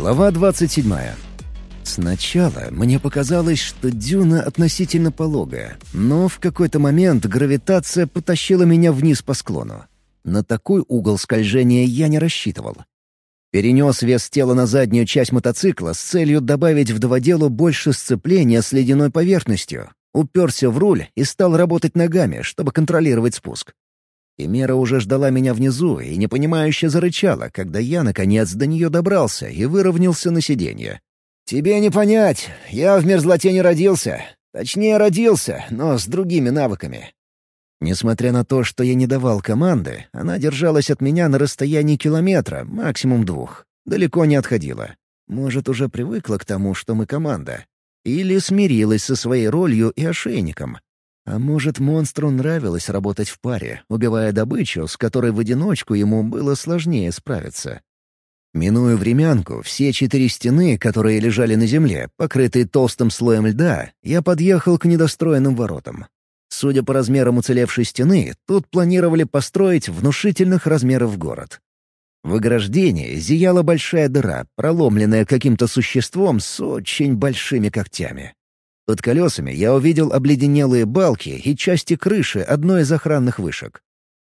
Глава 27. Сначала мне показалось, что дюна относительно пологая, но в какой-то момент гравитация потащила меня вниз по склону. На такой угол скольжения я не рассчитывал. Перенес вес тела на заднюю часть мотоцикла с целью добавить вдоводелу больше сцепления с ледяной поверхностью. Уперся в руль и стал работать ногами, чтобы контролировать спуск. Химера уже ждала меня внизу и непонимающе зарычала, когда я, наконец, до нее добрался и выровнялся на сиденье. «Тебе не понять, я в мерзлоте не родился. Точнее, родился, но с другими навыками». Несмотря на то, что я не давал команды, она держалась от меня на расстоянии километра, максимум 2. Далеко не отходила. Может, уже привыкла к тому, что мы команда. Или смирилась со своей ролью и ошейником. А может, монстру нравилось работать в паре, убивая добычу, с которой в одиночку ему было сложнее справиться. Минуя времянку, все 4 стены, которые лежали на земле, покрытые толстым слоем льда, я подъехал к недостроенным воротам. Судя по размерам уцелевшей стены, тут планировали построить внушительных размеров город. В ограждении зияла большая дыра, проломленная каким-то существом с очень большими когтями. Под колесами я увидел обледенелые балки и части крыши одной из охранных вышек.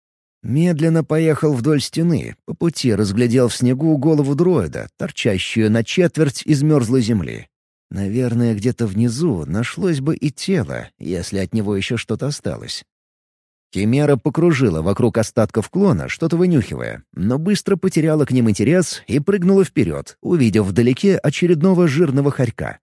Медленно поехал вдоль стены, по пути разглядел в снегу голову дроида, торчащую на четверть из мерзлой земли. Наверное, где-то внизу нашлось бы и тело, если от него еще что-то осталось. Химера покружила вокруг остатков клона, что-то вынюхивая, но быстро потеряла к ним интерес и прыгнула вперед, увидев вдалеке очередного жирного хорька.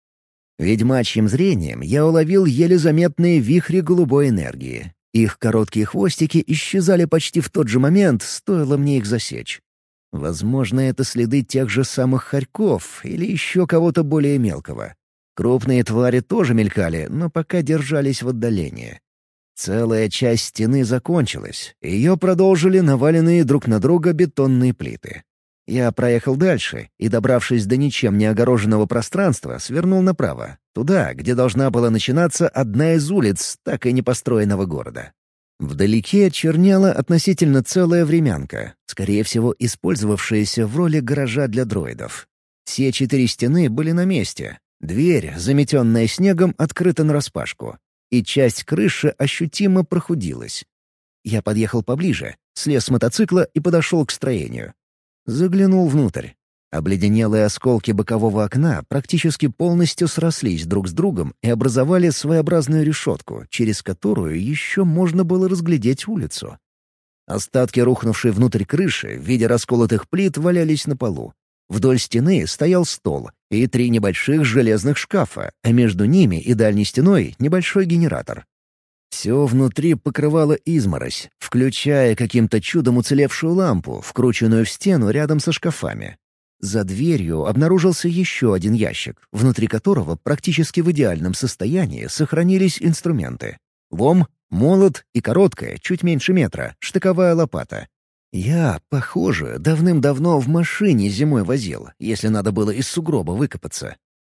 Ведьмачьим зрением я уловил еле заметные вихри голубой энергии. Их короткие хвостики исчезали почти в тот же момент, стоило мне их засечь. Возможно, это следы тех же самых хорьков или еще кого-то более мелкого. Крупные твари тоже мелькали, но пока держались в отдалении. Целая часть стены закончилась, ее продолжили наваленные друг на друга бетонные плиты. Я проехал дальше и, добравшись до ничем не огороженного пространства, свернул направо, туда, где должна была начинаться одна из улиц так и не построенного города. Вдалеке чернела относительно целая времянка, скорее всего, использовавшаяся в роли гаража для дроидов. Все 4 стены были на месте. Дверь, заметенная снегом, открыта нараспашку, и часть крыши ощутимо прохудилась. Я подъехал поближе, слез с мотоцикла и подошел к строению. Заглянул внутрь. Обледенелые осколки бокового окна практически полностью срослись друг с другом и образовали своеобразную решетку, через которую еще можно было разглядеть улицу. Остатки рухнувшей внутрь крыши в виде расколотых плит валялись на полу. Вдоль стены стоял стол и 3 небольших железных шкафа, а между ними и дальней стеной небольшой генератор. Все внутри покрывало изморозь, включая каким-то чудом уцелевшую лампу, вкрученную в стену рядом со шкафами. За дверью обнаружился еще один ящик, внутри которого практически в идеальном состоянии сохранились инструменты. Лом, молот и короткая, чуть меньше метра, штыковая лопата. Я, похоже, давным-давно в машине зимой возил, если надо было из сугроба выкопаться.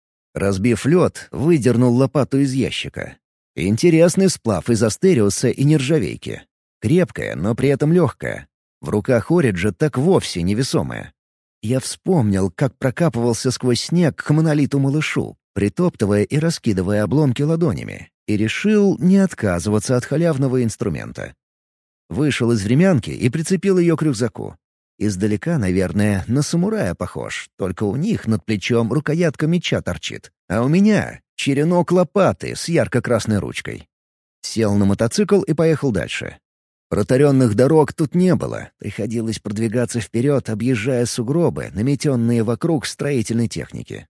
Разбив лед, выдернул лопату из ящика. Интересный сплав из астериуса и нержавейки. Крепкая, но при этом легкая. В руках Ориджа так вовсе невесомая. Я вспомнил, как прокапывался сквозь снег к монолиту-малышу, притоптывая и раскидывая обломки ладонями, и решил не отказываться от халявного инструмента. Вышел из времянки и прицепил ее к рюкзаку. Издалека, наверное, на самурая похож, только у них над плечом рукоятка меча торчит, а у меня — черенок лопаты с ярко-красной ручкой. Сел на мотоцикл и поехал дальше. Протаренных дорог тут не было, приходилось продвигаться вперед, объезжая сугробы, наметенные вокруг строительной техники.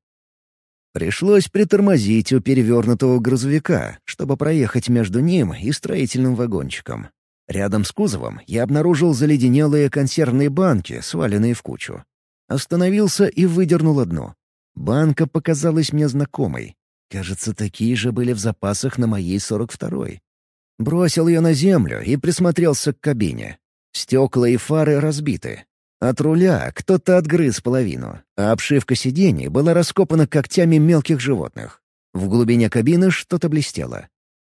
Пришлось притормозить у перевернутого грузовика, чтобы проехать между ним и строительным вагончиком. Рядом с кузовом я обнаружил заледенелые консервные банки, сваленные в кучу. Остановился и выдернул одну. Банка показалась мне знакомой. Кажется, такие же были в запасах на моей 42-й. Бросил ее на землю и присмотрелся к кабине. Стекла и фары разбиты. От руля кто-то отгрыз половину, а обшивка сидений была раскопана когтями мелких животных. В глубине кабины что-то блестело.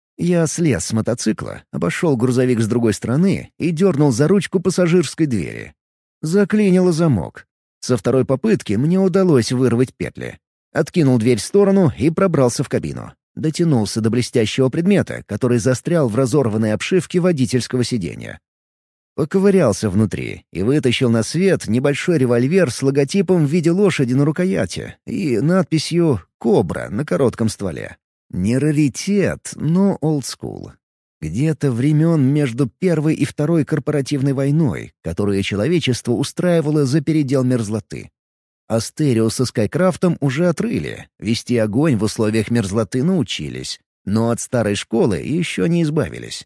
Я слез с мотоцикла, обошел грузовик с другой стороны и дернул за ручку пассажирской двери. Заклинило замок. Со второй попытки мне удалось вырвать петли. Откинул дверь в сторону и пробрался в кабину. Дотянулся до блестящего предмета, который застрял в разорванной обшивке водительского сиденья. Поковырялся внутри и вытащил на свет небольшой револьвер с логотипом в виде лошади на рукояти и надписью «Кобра» на коротком стволе. Не раритет, но олдскул. Где-то времен между Первой и Второй корпоративной войной, которую человечество устраивало за передел мерзлоты. Астерио со Скайкрафтом уже отрыли, вести огонь в условиях мерзлоты научились, но от старой школы еще не избавились.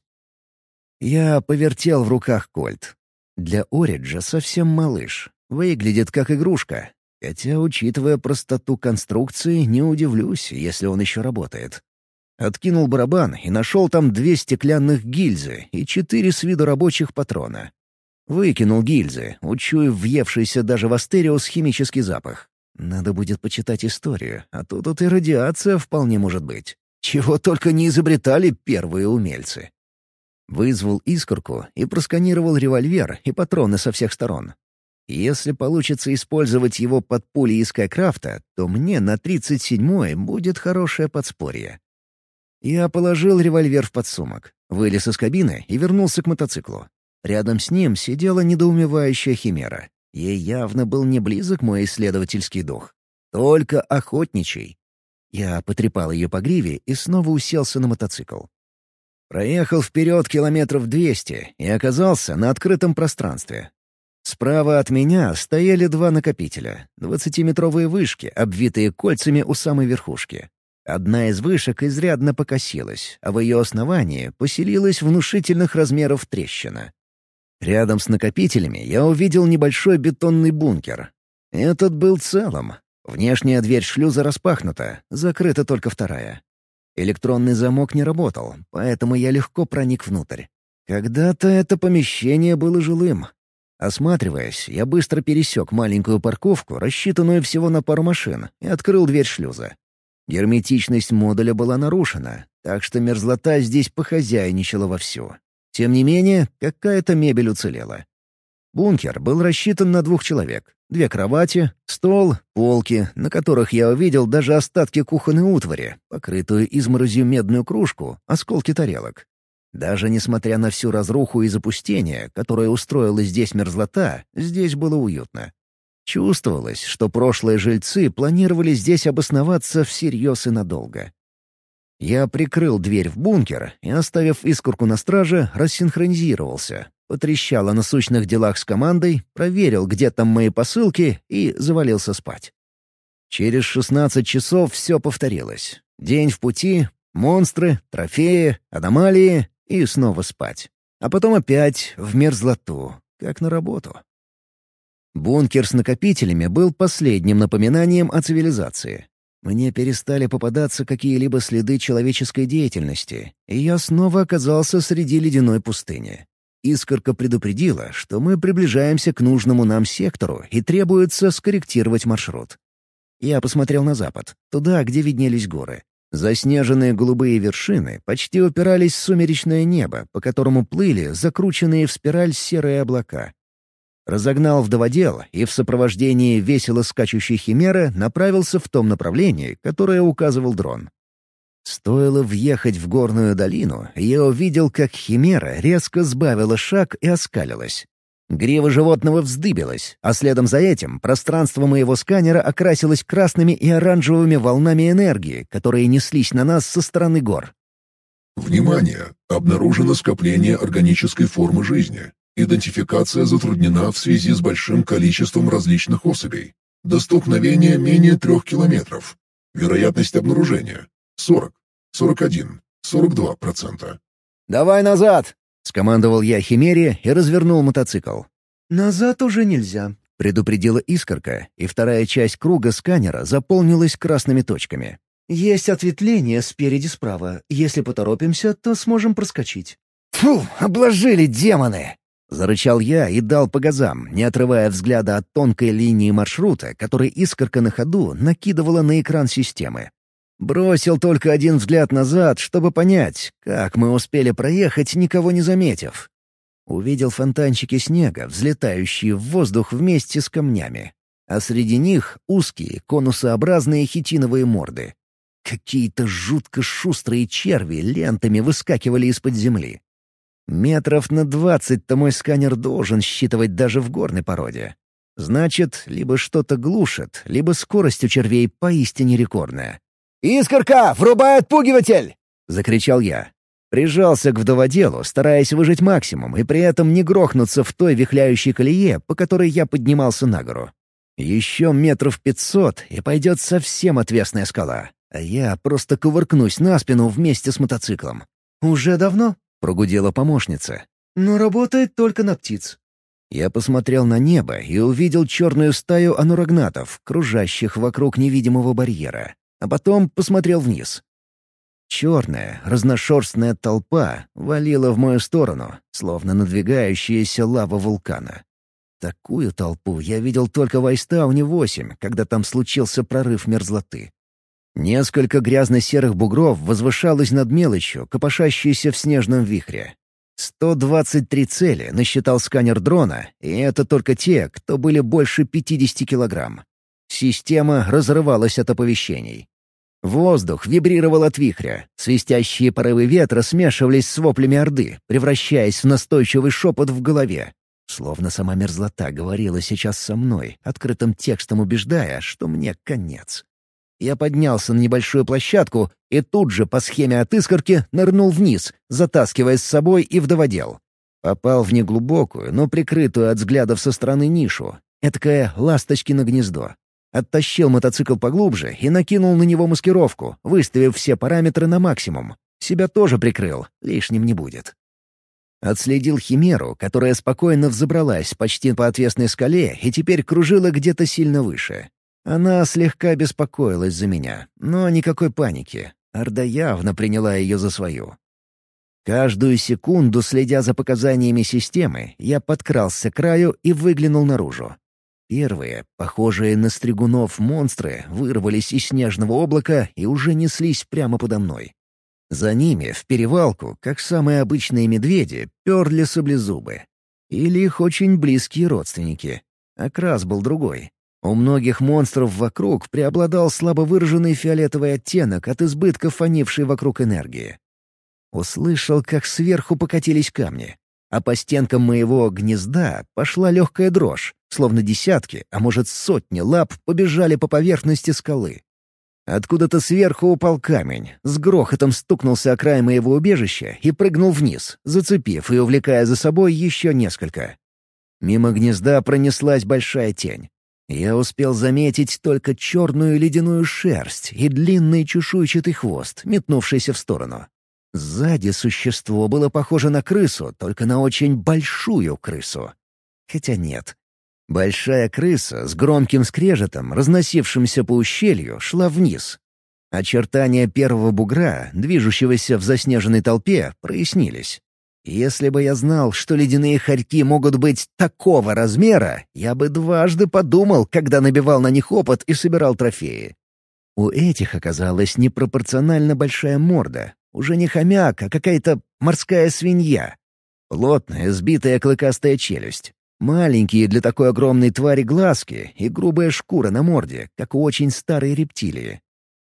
Я повертел в руках кольт. Для Ориджа совсем малыш, выглядит как игрушка, хотя, учитывая простоту конструкции, не удивлюсь, если он еще работает. Откинул барабан и нашел там 2 стеклянных гильзы и 4 с виду рабочих патрона. Выкинул гильзы, учуяв въевшийся даже в Астериус химический запах. Надо будет почитать историю, а то тут и радиация вполне может быть. Чего только не изобретали первые умельцы. Вызвал искорку и просканировал револьвер и патроны со всех сторон. Если получится использовать его под пули из Скайкрафта, то мне на 37-й будет хорошее подспорье. Я положил револьвер в подсумок, вылез из кабины и вернулся к мотоциклу. Рядом с ним сидела недоумевающая химера. Ей явно был не близок мой исследовательский дух. Только охотничий. Я потрепал ее по гриве и снова уселся на мотоцикл. Проехал вперед километров 200 и оказался на открытом пространстве. Справа от меня стояли 2 накопителя, 20-метровые вышки, обвитые кольцами у самой верхушки. Одна из вышек изрядно покосилась, а в ее основании поселилась внушительных размеров трещина. Рядом с накопителями я увидел небольшой бетонный бункер. Этот был целым. Внешняя дверь шлюза распахнута, закрыта только вторая. Электронный замок не работал, поэтому я легко проник внутрь. Когда-то это помещение было жилым. Осматриваясь, я быстро пересек маленькую парковку, рассчитанную всего на пару машин, и открыл дверь шлюза. Герметичность модуля была нарушена, так что мерзлота здесь похозяйничала вовсю. Тем не менее, какая-то мебель уцелела. Бункер был рассчитан на 2 человек. 2 кровати, стол, полки, на которых я увидел даже остатки кухонной утвари, покрытую изморозью медную кружку, осколки тарелок. Даже несмотря на всю разруху и запустение, которое устроила здесь мерзлота, здесь было уютно. Чувствовалось, что прошлые жильцы планировали здесь обосноваться всерьез и надолго. Я прикрыл дверь в бункер и, оставив искорку на страже, рассинхронизировался, потрещал о насущных делах с командой, проверил, где там мои посылки, и завалился спать. Через 16 часов все повторилось. День в пути, монстры, трофеи, аномалии и снова спать. А потом опять в мерзлоту, как на работу. Бункер с накопителями был последним напоминанием о цивилизации. Мне перестали попадаться какие-либо следы человеческой деятельности, и я снова оказался среди ледяной пустыни. Искорка предупредила, что мы приближаемся к нужному нам сектору и требуется скорректировать маршрут. Я посмотрел на запад, туда, где виднелись горы. Заснеженные голубые вершины почти упирались в сумеречное небо, по которому плыли закрученные в спираль серые облака. Разогнал вдоводел и в сопровождении весело скачущей химеры направился в том направлении, которое указывал дрон. Стоило въехать в горную долину, я увидел, как химера резко сбавила шаг и оскалилась. Грива животного вздыбилась, а следом за этим пространство моего сканера окрасилось красными и оранжевыми волнами энергии, которые неслись на нас со стороны гор. Внимание! Обнаружено скопление органической формы жизни. Идентификация затруднена в связи с большим количеством различных особей. До столкновения менее 3 километров. Вероятность обнаружения 40, 41, 42%. «Давай назад!» — скомандовал я химере и развернул мотоцикл. «Назад уже нельзя», — предупредила искорка, и вторая часть круга сканера заполнилась красными точками. «Есть ответвление спереди справа. Если поторопимся, то сможем проскочить». «Фу, обложили демоны!» — зарычал я и дал по газам, не отрывая взгляда от тонкой линии маршрута, который искорка на ходу накидывала на экран системы. Бросил только один взгляд назад, чтобы понять, как мы успели проехать, никого не заметив. Увидел фонтанчики снега, взлетающие в воздух вместе с камнями. а среди них узкие, конусообразные хитиновые морды. Какие-то жутко шустрые черви лентами выскакивали из-под земли. Метров на 20-то мой сканер должен считывать даже в горной породе. Значит, либо что-то глушит, либо скорость у червей поистине рекордная. «Искорка, врубай отпугиватель!» — закричал я. Прижался к вдоводелу, стараясь выжать максимум и при этом не грохнуться в той вихляющей колее, по которой я поднимался на гору. Еще метров 500, и пойдет совсем отвесная скала, а я просто кувыркнусь на спину вместе с мотоциклом. «Уже давно?» — прогудела помощница. «Но работает только на птиц». Я посмотрел на небо и увидел черную стаю анурагнатов, кружащих вокруг невидимого барьера, а потом посмотрел вниз. Черная, разношерстная толпа валила в мою сторону, словно надвигающаяся лава вулкана. Такую толпу я видел только в Айстауне-8, когда там случился прорыв мерзлоты. Несколько грязно-серых бугров возвышалось над мелочью, копошащейся в снежном вихре. 123 цели насчитал сканер дрона, и это только те, кто были больше 50 килограмм. Система разрывалась от оповещений. Воздух вибрировал от вихря, свистящие порывы ветра смешивались с воплями орды, превращаясь в настойчивый шепот в голове. Словно сама мерзлота говорила сейчас со мной, открытым текстом убеждая, что мне конец. Я поднялся на небольшую площадку и тут же по схеме от искорки нырнул вниз, затаскивая с собой и вдоводел. Попал в неглубокую, но прикрытую от взглядов со стороны нишу. Этакое ласточкино гнездо. Оттащил мотоцикл поглубже и накинул на него маскировку, выставив все параметры на максимум. Себя тоже прикрыл, лишним не будет. Отследил химеру, которая спокойно взобралась почти по отвесной скале и теперь кружила где-то сильно выше. Она слегка беспокоилась за меня, но никакой паники. Орда явно приняла ее за свою. Каждую секунду, следя за показаниями системы, я подкрался к краю и выглянул наружу. Первые, похожие на стригунов монстры, вырвались из снежного облака и уже неслись прямо подо мной. За ними, в перевалку, как самые обычные медведи, перли саблезубы. Или их очень близкие родственники. Окрас был другой. У многих монстров вокруг преобладал слабо выраженный фиолетовый оттенок от избытка фонившей вокруг энергии. Услышал, как сверху покатились камни, а по стенкам моего гнезда пошла легкая дрожь, словно десятки, а может сотни лап побежали по поверхности скалы. Откуда-то сверху упал камень, с грохотом стукнулся о край моего убежища и прыгнул вниз, зацепив и увлекая за собой еще несколько. Мимо гнезда пронеслась большая тень. Я успел заметить только черную ледяную шерсть и длинный чешуйчатый хвост, метнувшийся в сторону. Сзади существо было похоже на крысу, только на очень большую крысу. Хотя нет. Большая крыса с громким скрежетом, разносившимся по ущелью, шла вниз. Очертания первого бугра, движущегося в заснеженной толпе, прояснились. Если бы я знал, что ледяные хорьки могут быть такого размера, я бы дважды подумал, когда набивал на них опыт и собирал трофеи. У этих оказалась непропорционально большая морда, уже не хомяк, а какая-то морская свинья. Плотная, сбитая клыкастая челюсть. Маленькие для такой огромной твари глазки и грубая шкура на морде, как у очень старой рептилии.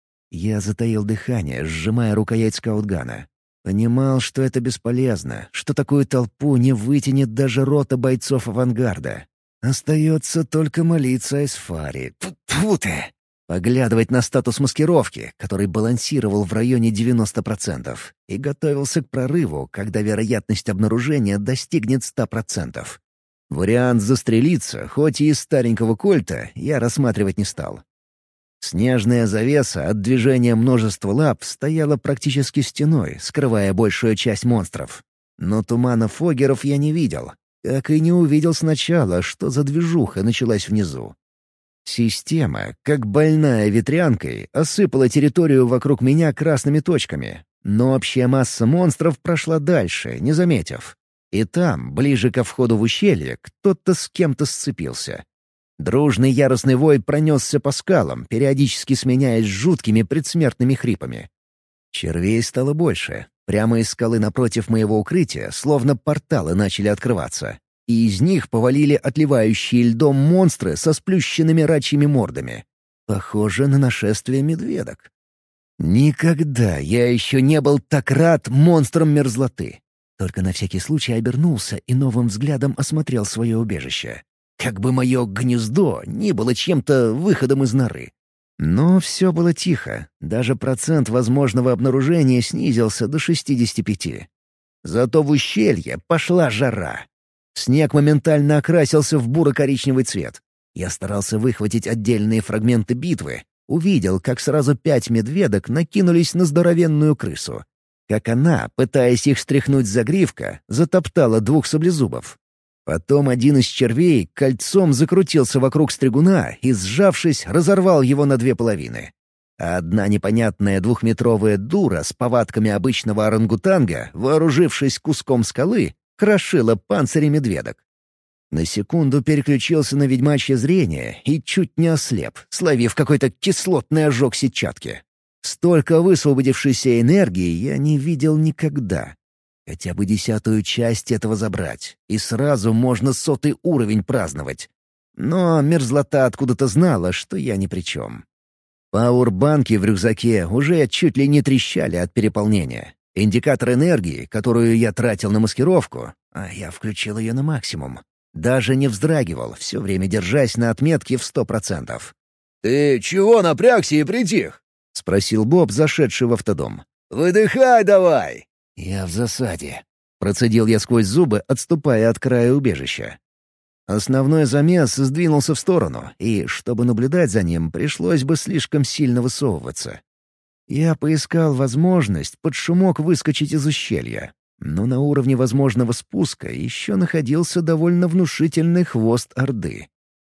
Я затаил дыхание, сжимая рукоять скаутгана. Понимал, что это бесполезно, что такую толпу не вытянет даже рота бойцов авангарда. Остается только молиться Айсфаре. Тьфу ты! Поглядывать на статус маскировки, который балансировал в районе 90%, и готовился к прорыву, когда вероятность обнаружения достигнет 100%. Вариант застрелиться, хоть и из старенького кольта, я рассматривать не стал. Снежная завеса от движения множества лап стояла практически стеной, скрывая большую часть монстров. Но тумана фоггеров я не видел, как и не увидел сначала, что за движуха началась внизу. Система, как больная ветрянкой, осыпала территорию вокруг меня красными точками, но общая масса монстров прошла дальше, не заметив. И там, ближе ко входу в ущелье, кто-то с кем-то сцепился. Дружный яростный вой пронесся по скалам, периодически сменяясь жуткими предсмертными хрипами. Червей стало больше. Прямо из скалы напротив моего укрытия, словно порталы начали открываться. и из них повалили отливающие льдом монстры со сплющенными рачьими мордами. Похоже на нашествие медведок. Никогда я еще не был так рад монстрам мерзлоты. Только на всякий случай обернулся и новым взглядом осмотрел свое убежище. Как бы мое гнездо ни было чем-то выходом из норы. Но все было тихо, даже процент возможного обнаружения снизился до 65. Зато в ущелье пошла жара. Снег моментально окрасился в буро-коричневый цвет. Я старался выхватить отдельные фрагменты битвы, увидел, как сразу 5 медведок накинулись на здоровенную крысу. Как она, пытаясь их стряхнуть с загривка, затоптала 2 саблезубов. Потом один из червей кольцом закрутился вокруг стригуна и, сжавшись, разорвал его на 2 половины. А одна непонятная 2-метровая дура с повадками обычного орангутанга, вооружившись куском скалы, крошила панцири медведок. На секунду переключился на ведьмачье зрение и чуть не ослеп, словив какой-то кислотный ожог сетчатки. Столько высвободившейся энергии я не видел никогда. Хотя бы 10-ую часть этого забрать, и сразу можно 100-й уровень праздновать. Но мерзлота откуда-то знала, что я ни при чем. Пауэрбанки в рюкзаке уже чуть ли не трещали от переполнения. Индикатор энергии, которую я тратил на маскировку, а я включил ее на максимум, даже не вздрагивал, все время держась на отметке в 100%. «Ты чего напрягся и притих?» — спросил Боб, зашедший в автодом. «Выдыхай давай!» «Я в засаде», — процедил я сквозь зубы, отступая от края убежища. Основной замес сдвинулся в сторону, и, чтобы наблюдать за ним, пришлось бы слишком сильно высовываться. Я поискал возможность под шумок выскочить из ущелья, но на уровне возможного спуска еще находился довольно внушительный хвост Орды.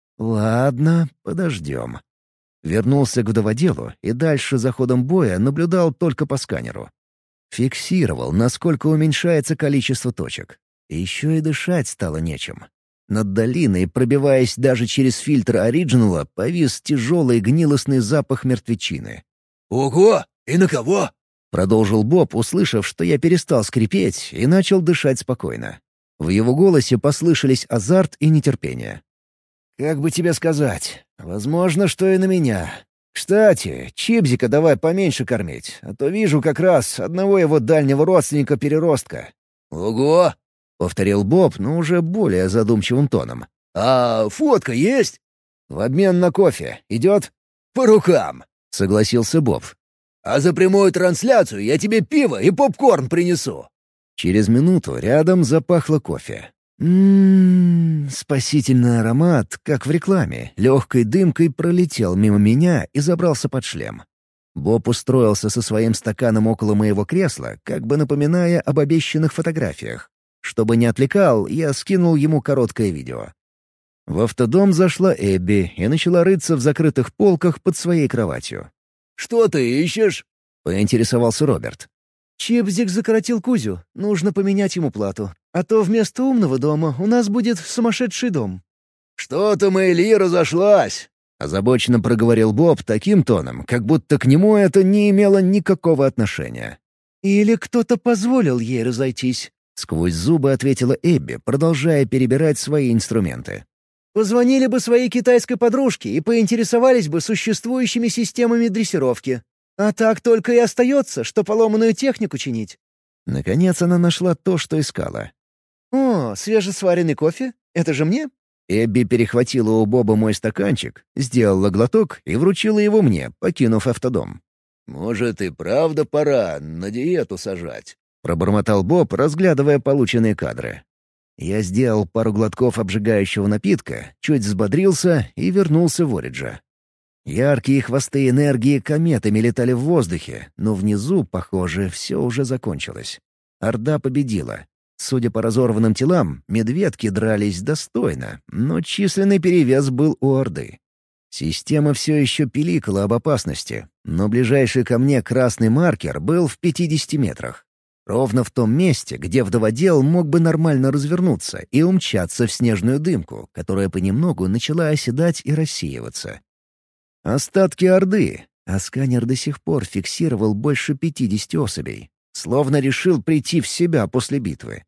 Ладно, подождем. Вернулся к вдоводелу и дальше за ходом боя наблюдал только по сканеру. Фиксировал, насколько уменьшается количество точек. Еще и дышать стало нечем. Над долиной, пробиваясь даже через фильтр оригинала, повис тяжелый гнилостный запах мертвечины. «Ого! И на кого?» — продолжил Боб, услышав, что я перестал скрипеть и начал дышать спокойно. В его голосе послышались азарт и нетерпение. «Как бы тебе сказать? Возможно, что и на меня. Кстати, Чипзика давай поменьше кормить, а то вижу как раз одного его дальнего родственника-переростка». «Ого!» — повторил Боб, но уже более задумчивым тоном. «А фотка есть?» «В обмен на кофе. Идет?» «По рукам!» — согласился Боб. «А за прямую трансляцию я тебе пиво и попкорн принесу». Через минуту рядом запахло кофе. Спасительный аромат, как в рекламе, легкой дымкой пролетел мимо меня и забрался под шлем. Боб устроился со своим стаканом около моего кресла, как бы напоминая об обещанных фотографиях. Чтобы не отвлекал, я скинул ему короткое видео. В автодом зашла Эбби и начала рыться в закрытых полках под своей кроватью. «Что ты ищешь?» — поинтересовался Роберт. Чипзик закоротил Кузю. Нужно поменять ему плату. А то вместо умного дома у нас будет сумасшедший дом». «Что-то Мэйли разошлась!» — озабоченно проговорил Боб таким тоном, как будто к нему это не имело никакого отношения. «Или кто-то позволил ей разойтись», — сквозь зубы ответила Эбби, продолжая перебирать свои инструменты. «Позвонили бы своей китайской подружке и поинтересовались бы существующими системами дрессировки. А так только и остается, что поломанную технику чинить». Наконец она нашла то, что искала. «О, свежесваренный кофе? Это же мне?» Эбби перехватила у Боба мой стаканчик, сделала глоток и вручила его мне, покинув автодом. «Может, и правда пора на диету сажать?» — пробормотал Боб, разглядывая полученные кадры. Я сделал пару глотков обжигающего напитка, чуть взбодрился и вернулся в Ориджа. Яркие хвосты энергии кометами летали в воздухе, но внизу, похоже, все уже закончилось. Орда победила. Судя по разорванным телам, медведки дрались достойно, но численный перевес был у Орды. Система все еще пиликала об опасности, но ближайший ко мне красный маркер был в 50 метрах. Ровно в том месте, где вдоводел мог бы нормально развернуться и умчаться в снежную дымку, которая понемногу начала оседать и рассеиваться. Остатки Орды, а сканер до сих пор фиксировал больше 50 особей, словно решил прийти в себя после битвы.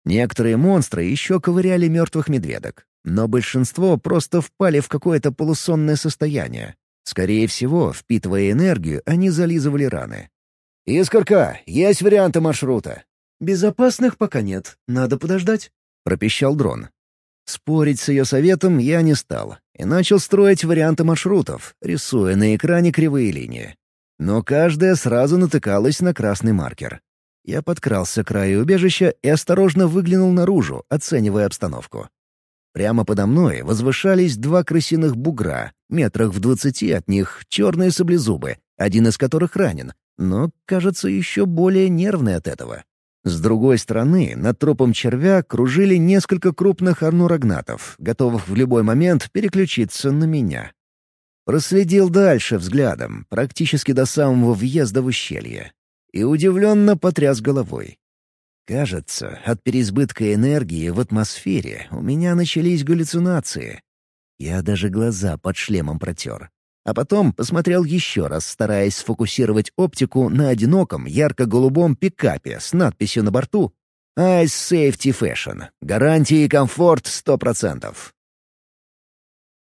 Некоторые монстры еще ковыряли мертвых медведок, но большинство просто впали в какое-то полусонное состояние. Скорее всего, впитывая энергию, они зализывали раны. «Искорка, есть варианты маршрута?» «Безопасных пока нет. Надо подождать», — пропищал дрон. Спорить с ее советом я не стал и начал строить варианты маршрутов, рисуя на экране кривые линии. Но каждая сразу натыкалась на красный маркер. Я подкрался к краю убежища и осторожно выглянул наружу, оценивая обстановку. Прямо подо мной возвышались два крысиных бугра, метрах в 20 от них черные саблезубы, один из которых ранен, но, кажется, еще более нервный от этого. С другой стороны, над трупом червя кружили несколько крупных арнурагнатов, готовых в любой момент переключиться на меня. Проследил дальше взглядом, практически до самого въезда в ущелье, и удивленно потряс головой. Кажется, от переизбытка энергии в атмосфере у меня начались галлюцинации. Я даже глаза под шлемом протер. А потом посмотрел еще раз, стараясь сфокусировать оптику на одиноком ярко-голубом пикапе с надписью на борту «Ice Safety Fashion. Гарантии и комфорт 100%».